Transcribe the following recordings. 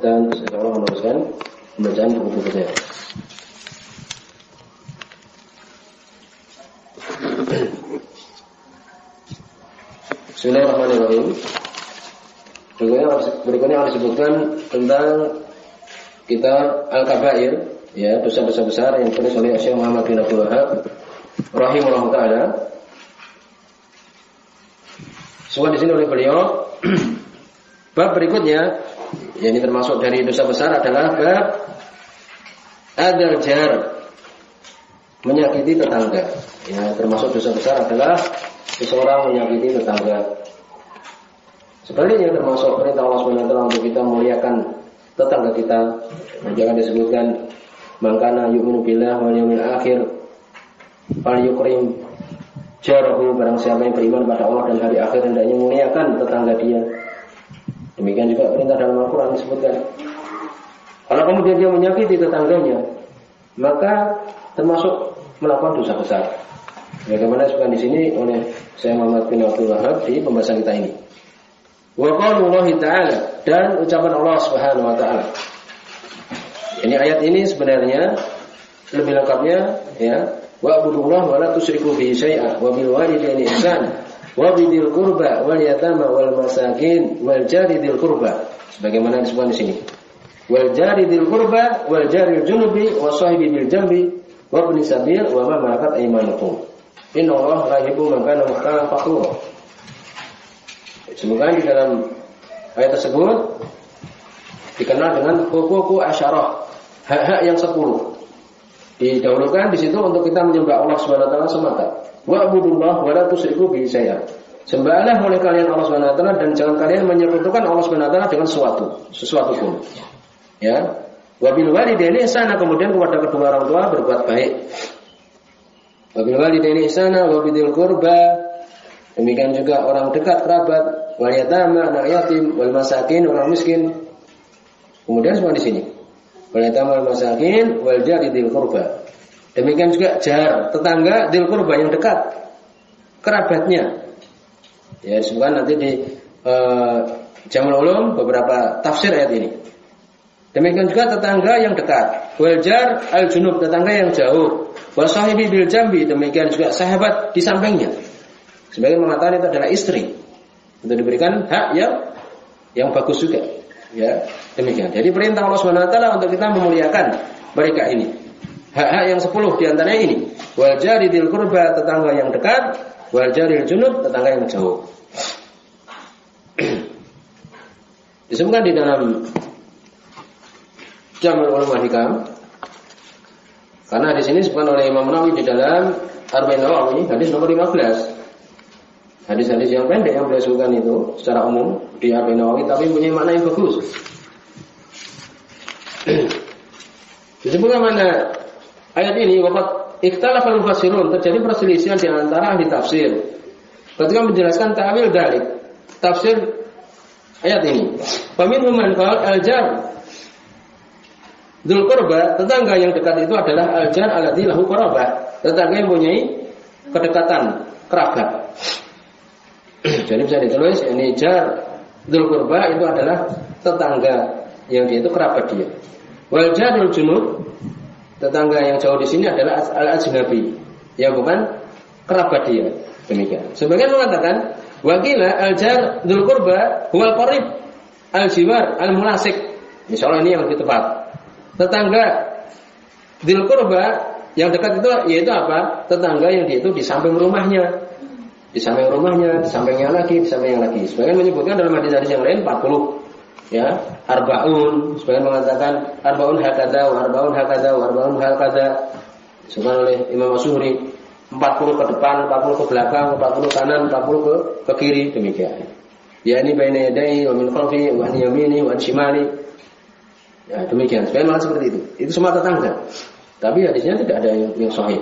dan sekarang meneruskan pembacaan buku berikutnya. Bismillahirrahmanirrahim. Berikutnya akan disebutkan tentang kitab Al-Kabair, ya, dosa-dosa besar yang ditulis oleh Syekh Muhammad bin Abdul Wahhab rahimahullah taala. Soal di sini oleh beliau bab berikutnya, yang ini termasuk dari dosa besar adalah bab adal jar, menyakiti tetangga. Ya, termasuk dosa besar adalah seseorang menyakiti tetangga. Sebaliknya termasuk perintah Allah SWT untuk kita memuliakan tetangga kita. Jangan disebutkan mangkana yu'minu billah wal yawmil akhir fal yukrim jarahu, barang siapa yang beriman pada Allah dan hari akhir hendaknya memuliakan tetangga dia. Demikian juga perintah dalam Al-Quran disebutkan. Kalau kemudian dia menyakiti tetangganya, maka termasuk melakukan dosa besar. Bagaimana disebutkan di sini oleh Syekh Muhammad bin Abdul Wahhab di pembahasan kita ini. Wa qaulullahi ta'ala, dan ucapan Allah Subhanahu wa taala. Ini ayat ini sebenarnya lebih lengkapnya, ya, wa'budullaha wa la tusyriku bihi syai'a wa bil walidayni ihsana wa bidil qurba wal yatama wal masakin wal jari dzil qurba, sebagaimana disebutkan di sini. Wal jari dzil qurba wal jari junubi wa sahibi bil jambi wa ibn sabil wa ma malakat aymanukum. Innallaha la yuhibbu man kana mukhtalan fakhura. Semoga di dalam ayat tersebut dikenal dengan huququ asyarah, hak-hak yang 10. Didahulukan di situ untuk kita menyembah Allah Subhanahu wa taala semata. Wa'budullaha wa la tusyriku bihi syai'a. Sembahlah oleh kalian Allah Subhanahu wa taala dan jangan kalian menyekutukan Allah Subhanahu wa taala dengan sesuatu pun. Ya. Wa bil walidayni ihsana, kemudian kepada kedua orang tua berbuat baik. Wa bil walidayni ihsana wa bidil qurba, demikian juga orang dekat kerabat, wal yatama, anak yatim, wal masakin, orang miskin. Kemudian semua di sini. Wal yatama, wal masakin, wal jari dzil qurba. Demikian juga jar, tetangga dzil qurba yang dekat kerabatnya. Ya, disebutkan nanti di Jamul Ulum beberapa tafsir ayat ini. Demikian juga tetangga yang dekat. Wal jar al junub, tetangga yang jauh. Wa sahibi bil jambi, demikian juga sahabat di sampingnya. Sebagian mengatakan itu adalah istri, untuk diberikan hak yang bagus juga. Ya, demikian. Jadi perintah Allah Subhanahu wa taala untuk kita memuliakan mereka ini. Hak-hak yang 10 di antaranya ini. Wal jari dzil qurba, tetangga yang dekat, wal jaril junub, tetangga yang jauh. Disebutkan di dalam Jamul Ulum wal Hikam. Karena di sini disebutkan oleh Imam Nawawi di dalam Arba'in Nawawi, hadis nomor 15. Hadis-hadis yang pendek yang beliau sebutkan itu secara umum di Arba'in Nawawi, tapi punya makna yang bagus. Disebutkan mana ayat ini, waqad ikhtalafal mufassirun, terjadi perselisihan di antara ahli tafsir ketika menjelaskan ta'wil dzalik, tafsir ayat ini. Faminhum man qala al-jar dzul qurba, tetangga yang dekat itu adalah al-jar alladzi lahu qarabah, tetangga yang mempunyai kedekatan kerabat. Jadi bisa ditulis ini jar dzul qurba itu adalah tetangga yang dia itu kerabat dia. Wal jarul junub, tetangga yang jauh di sini adalah al-ajnabi, yang bukan kerabat dia. Demikian. Sebagian mengatakan wakila al-jar dzul qurba huwal qarib al-jiwar al-mulasik. Insyaallah ini yang lebih tepat. Tetangga dzul qurba yang dekat itu yaitu apa? Tetangga yang dia itu di samping rumahnya. Di samping rumahnya, di sampingnya lagi, di samping yang lagi. Sebagian menyebutkan dalam hadis-hadis yang lain 40. Ya, arba'un, sebagian mengatakan arba'un hakadza wa arba'un hakadza wa arba'un hakadza. Disebutkan oleh Imam Masyhuri 40 ke depan, 40 ke belakang, 40 kanan, 40 ke kiri, demikian. Ya, ini baina yadayhi wa min khalfihi wa an yaminihi wa an shimali. Ya, demikian. Sebagian malah seperti itu. Itu semua tetangga. Tapi hadisnya tidak ada yang sahih.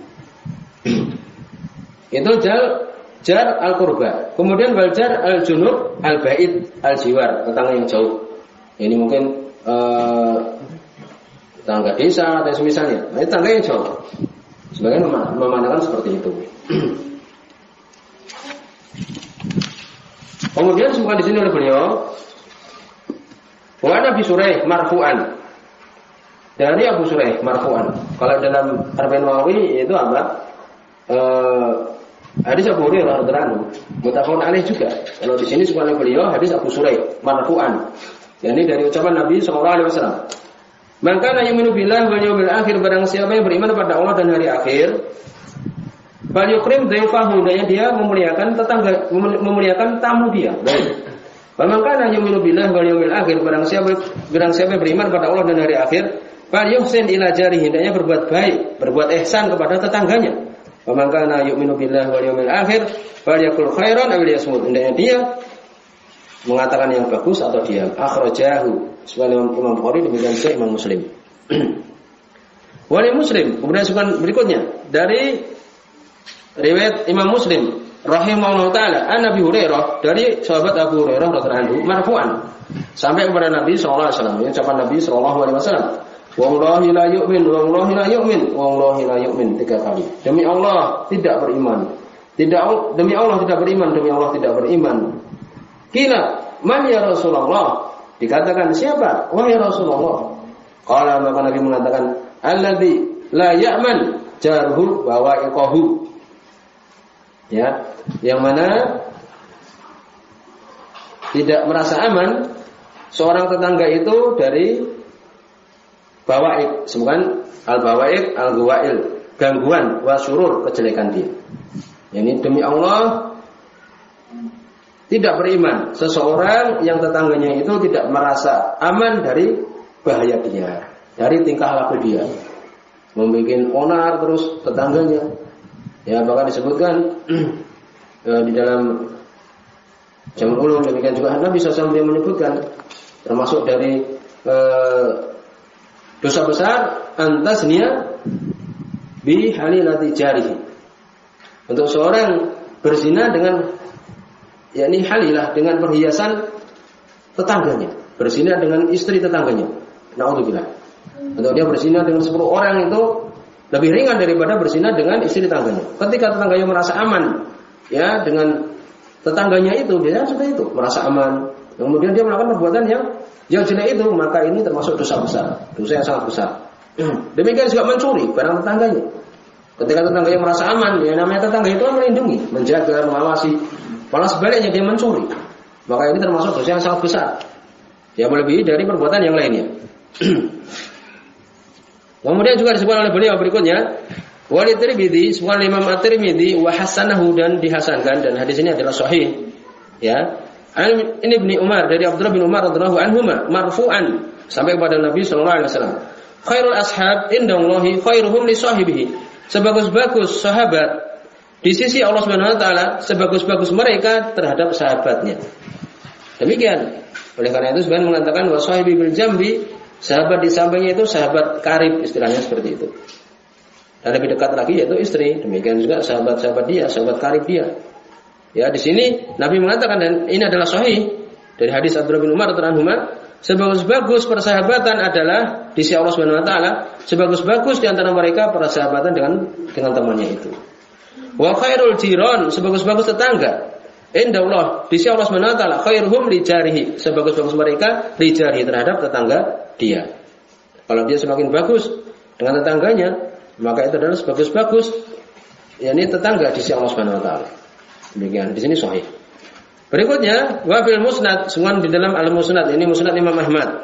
Itu jar al-qurba. Kemudian wal jar al-junub al-ba'id al-jiwar, tetangga yang jauh. Ini mungkin tetangga desa atau semisalnya. Nah, ini tetangga yang jauh. Sebagian memandangkan seperti itu. Kemudian semua di sini oleh beliau Wa Nabi Suraih marfu'an. Dari Abu Suraih marfu'an. Kalau dalam Arba'in Nawawi itu apa? Hadis Abu Hurairah radhiyallahu anhu, muttafaqun alaih juga. Kalau di sini sebenarnya beliau hadis Abu Suraih marfu'an. Yani dari ucapan Nabi sallallahu alaihi wasallam. Man kana yu'minu billahi wal yawmil akhir, barang siapa yang beriman kepada Allah dan hari akhir, fal yukrim dhaifahu, dia memuliakan tetangga, memuliakan tamu dia. Baik. Man kana yu'minu billahi wal yawmil akhir, barang siapa yang beriman kepada Allah dan hari akhir, fal yuhsin ila jarihi, hendaknya berbuat baik, berbuat ihsan kepada tetangganya. Man kana yu'minu billahi wal yawmil akhir, falyakul khairan aw liyasmut, hendaknya dia mengatakan yang bagus atau diam. Akhrajahu, sebagaimana Imam Bukhari, demikian juga Imam Muslim. Wali Muslim, kemudian sukan berikutnya dari riwayat Imam Muslim rahimahullah taala, an Nabi Hurairah, dari sahabat Abu Hurairah radhiyallahu anhu marfu'an sampai kepada Nabi sallallahu alaihi wasallam. Ini ucapan Nabi sallallahu alaihi wasallam. Wallahi la yu'min, wallahi la yu'min, wallahi la yu'min, 3 kali. Demi Allah tidak beriman. Demi Allah tidak beriman, demi Allah tidak beriman. Kila, man ya Rasulullah? Dikatakan siapa? Wahai Rasulullah. Qala, maka Nabi mengatakan, alladzi la ya'man jarhu wa wa'iqahu. Ya, yang mana tidak merasa aman seorang tetangga itu dari bawaik, sebutan al-bawaik, al-ghawail, gangguan, wa syurur, kejelekan dia. Yani demi Allah tidak beriman seseorang yang tetangganya itu tidak merasa aman dari bahaya dia, dari tingkah laku dia, membuat onar terus tetangganya. Ya, bahkan disebutkan di dalam Jamul Ulum, demikian juga Nabi SAW dia menyebutkan termasuk dari dosa besar antasnya bi halilati jarihi, untuk seorang berzina dengan, yakni halilah, dengan perhiasan tetangganya, berzina dengan istri tetangganya. Naudzubillah. Untuk dia berzina dengan 10 orang itu lebih ringan daripada berzina dengan istri tetangganya. Ketika tetangganya merasa aman, ya, dengan tetangganya itu, biasanya seperti itu, merasa aman. Kemudian dia melakukan perbuatan yang jelek itu, maka ini termasuk dosa besar, dosa yang sangat besar. Demikian juga mencuri barang tetangganya. Ketika tetangganya merasa aman, ya, namanya tetangga itu melindungi, menjaga, mengawasi. Malah sebaliknya dia mencuri, maka ini termasuk dosa yang sangat besar, ya, melebihi dari perbuatan yang lainnya. Kemudian juga disebutkan oleh beliau berikutnya, wali Tirmidzi, sebutkan Imam At-Tirmidzi wa hasanahu, dan dihasankan, dan hadis ini adalah sahih. Ya, ini Ibnu Umar, dari Abdullah bin Umar radhiyallahu anhuma marfu'an sampai kepada Nabi sallallahu alaihi wasallam. Khairul ashab indallahi khairuhum li sahibihi. Sebagus-bagus sahabat di sisi Allah Subhanahu wa taala, sebagus-bagus mereka terhadap sahabatnya. Demikian. Oleh karena itu sebenarnya mengatakan wa sahibi bil jambi, sahabat di sampingnya itu sahabat karib, istilahnya seperti itu. Dan lebih dekat lagi yaitu istri. Demikian juga sahabat-sahabat dia, sahabat karib dia. Ya, di sini Nabi mengatakan, dan ini adalah sahih dari hadis Abdullah bin Umar radhiyallahu anhu, sebagus-bagus persahabatan adalah di sisi Allah Subhanahu wa taala, sebagus-bagus di antara mereka persahabatan dengan temannya itu. Wa khairul jiran, sebagus-bagus tetangga indallah, di sisi Allah Subhanahu wa taala, khairuhum li jarihi, sebagus-bagus mereka li jarihi, terhadap tetangga dia. Kalau dia semakin bagus dengan tetangganya, maka itu adalah sebagus-bagus, yakni tetangga di sisi Allah Subhanahu wa taala. Demikian, di sini sahih. Berikutnya, wa fil musnad, semua di dalam al-musnad, ini musnad Imam Ahmad.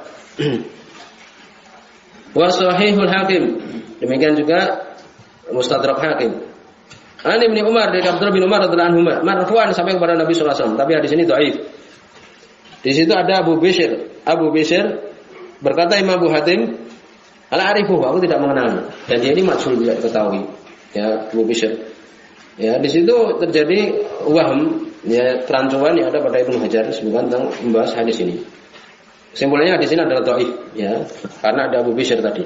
Wa sahihul Hakim, demikian juga Mustadrak Hakim. An Ibnu Umar, dari Abdullah bin Umar radhiyallahu anhu, marfu'an sampai kepada Nabi sallallahu alaihi wasallam, tapi hadis ini dhaif. Di situ ada Abu Bishr berkata, Imam Abu Hatim, al-arifuhu, aku tidak mengenalnya, dan dia ini majhul, tidak diketahui. Ya, Abu Bishr. Ya, di situ terjadi waham, ya, kerancuan yang ada pada Ibnu Hajar sebutkan tentang membahas hadis ini. Kesimpulannya hadis ini adalah dhaif, ya, karena ada Abu Bishr tadi.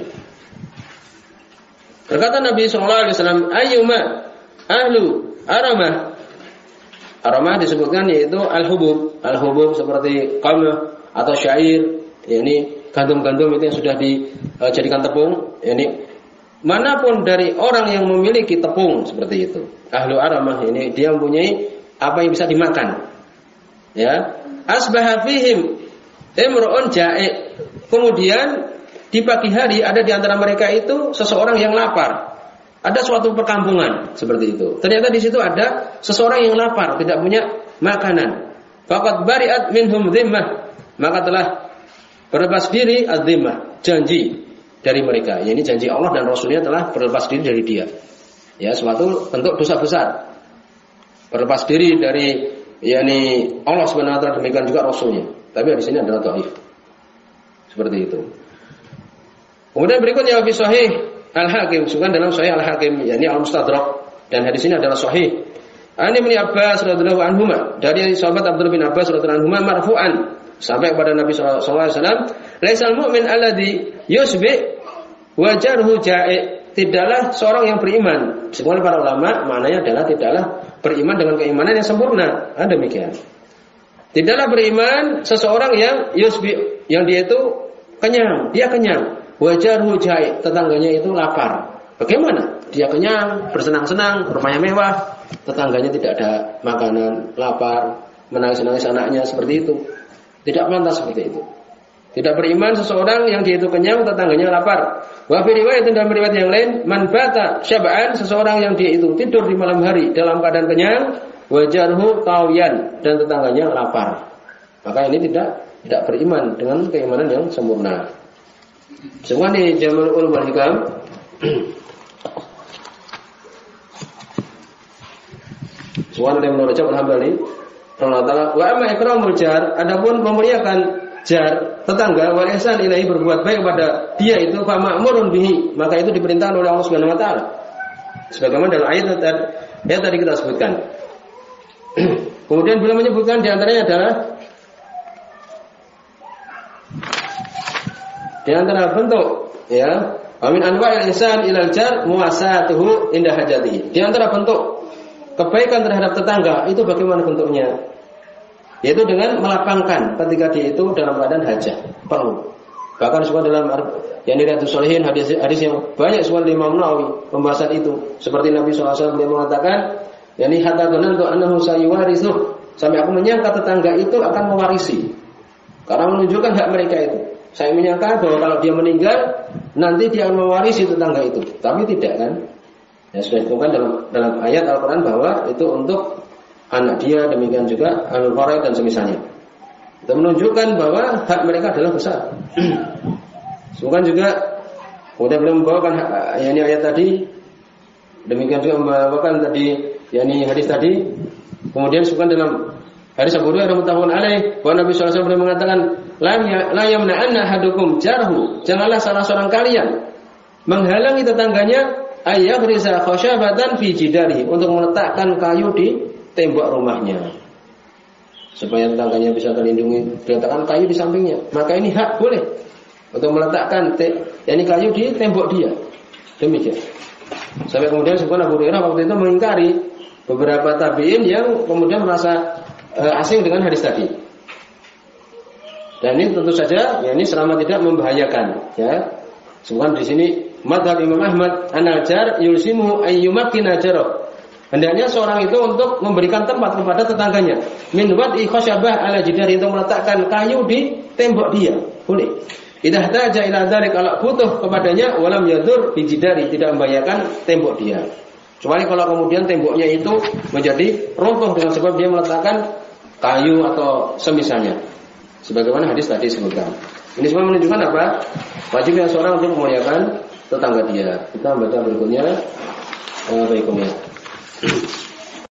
Berkata Nabi sallallahu alaihi wasallam, ayyuma ahlu aramah. Aramah disebutkan yaitu al-hubub seperti qamah atau syair, yakni gandum-gandum itu yang sudah dijadikan tepung, yakni manapun dari orang yang memiliki tepung seperti itu. Ahlu aramah ini dia mempunyai apa yang bisa dimakan. Ya, asbaha fihim imru'un ja'i'. kemudian di pagi hari ada di antara mereka itu seseorang yang lapar. Ada suatu perkampungan seperti itu. Ternyata di situ ada seseorang yang lapar, tidak punya makanan. Faqad bari'at minhum dhimmah. Maka telah berlepas diri az-dhimmah, janji dari mereka. Ya, ini janji Allah dan Rasulnya telah berlepas diri dari dia. Ya, suatu bentuk dosa besar. Berlepas diri dari Allah Subhanahu wa taala, demikian juga Rasulnya. Tapi di sini adalah dhaif. Seperti itu. Kemudian berikutnya fi sahih Al-Hakim, bukan dalam Sahih Al-Hakim, yakni Al-Mustadrak, dan hadis ini adalah sahih. Ani bin Abbas radhiyallahu anhuma, dari sahabat Abdullah bin Abbas radhiyallahu anhuma marfu'an sampai kepada Nabi sallallahu alaihi wasallam, laisal mu'min alladhi yusbi wajarhu ja'i. Tidaklah seorang yang beriman, semua para ulama maknanya adalah tidaklah beriman dengan keimanan yang sempurna. Demikian. Tidaklah beriman seseorang yang yusbi, yang dia itu kenyang, dia kenyang. Wajarhu ja'i, tetangganya itu lapar. Bagaimana? Dia kenyang, bersenang-senang, rumahnya mewah, tetangganya tidak ada makanan, lapar, menangis-nangis anaknya, seperti itu. Tidak pantas seperti itu. Tidak beriman seseorang yang dia itu kenyang, tetangganya lapar. Wa fi riwayat, dalam riwayat yang lain, man bata syab'an, seseorang yang dia itu tidur di malam hari dalam keadaan kenyang, wajarhu tawiyan, dan tetangganya lapar. Maka ini tidak beriman dengan keimanan yang sempurna. Semua di Jamul Ulum wal Hikam. Semua dari Ibnu Rajab Al-Hambali rahimahullah. Wa amma ikramul jar, adapun memuliakan jar tetangga, wal ihsan ilaihi, berbuat baik kepada dia itu fa ma'murun bihi, maka itu diperintahkan oleh Allah Subhanahu wa taala. Sebagaimana dalam ayat tadi kita sebutkan. Kemudian beliau menyebutkan di antaranya adalah di antara bentuk amin anwa'il ihsan ilal jar muwasatuhu inda hajatihi. Di antara bentuk kebaikan terhadap tetangga itu bagaimana bentuknya? Yaitu dengan melapangkan ketika dia itu dalam keadaan hajat, perlu. Bahkan semua dalam Riyadhus Shalihin hadis yang banyak soal Imam Nawawi pembahasan itu. Seperti Nabi SAW beliau mengatakan, yani hatta dhanantu annahu sayuwarithu, sampai aku menyangka tetangga itu akan mewarisi. Karena menunjukkan hak mereka itu. Saya menyangka bahwa kalau dia meninggal nanti dia akan mewarisi tetangga itu. Tapi tidak, kan? Ya, sudah ditentukan dalam ayat Al-Quran bahwa itu untuk anak dia, demikian juga al-faraid dan semisalnya. Itu menunjukkan bahwa hak mereka adalah besar. Bukan juga kemudian belum membawakan ayat tadi, demikian juga membawakan tadi hadis tadi. Kemudian bukan dalam hadis Abu Hurairah muttafaqun alaih bahwa Nabi sallallahu alaihi wasallam mengatakan la yamna'anna ahadukum jarhu, janganlah salah seorang kalian menghalangi tetangganya ayyaghrisa khashabatan fi jidarihi, untuk meletakkan kayu di tembok rumahnya supaya tetangganya bisa terlindungi, diletakkan kayu di sampingnya. Maka ini hak boleh untuk meletakkan kayu di tembok dia. Demikian. Sampai kemudian sebenarnya Abu Hurairah waktu itu mengingkari beberapa tabi'in yang kemudian merasa asing dengan hadis tadi. Dan ini tentu saja ini selama tidak membahayakan, ya. Sebenarnya di sini mazhab Imam Ahmad an-najar yulsimu ayyumakkina jarah. Hendaknya seorang itu untuk memberikan tempat kepada tetangganya. Min wad'i khashabah ala jidari, untuk meletakkan kayu di tembok dia. Boleh. Idza hataja ila dzalik, kalau butuh kepadanya, walam yadur bi jidari, tidak membahayakan tembok dia. Kecuali kalau kemudian temboknya itu menjadi runtuh dengan sebab dia meletakkan kayu atau semisalnya. Sebagaimana hadis tadi sebutkan. Ini semua menunjukkan apa? Wajibnya seorang untuk memuliakan tetangga dia. Kita baca berikutnya. Baiknya.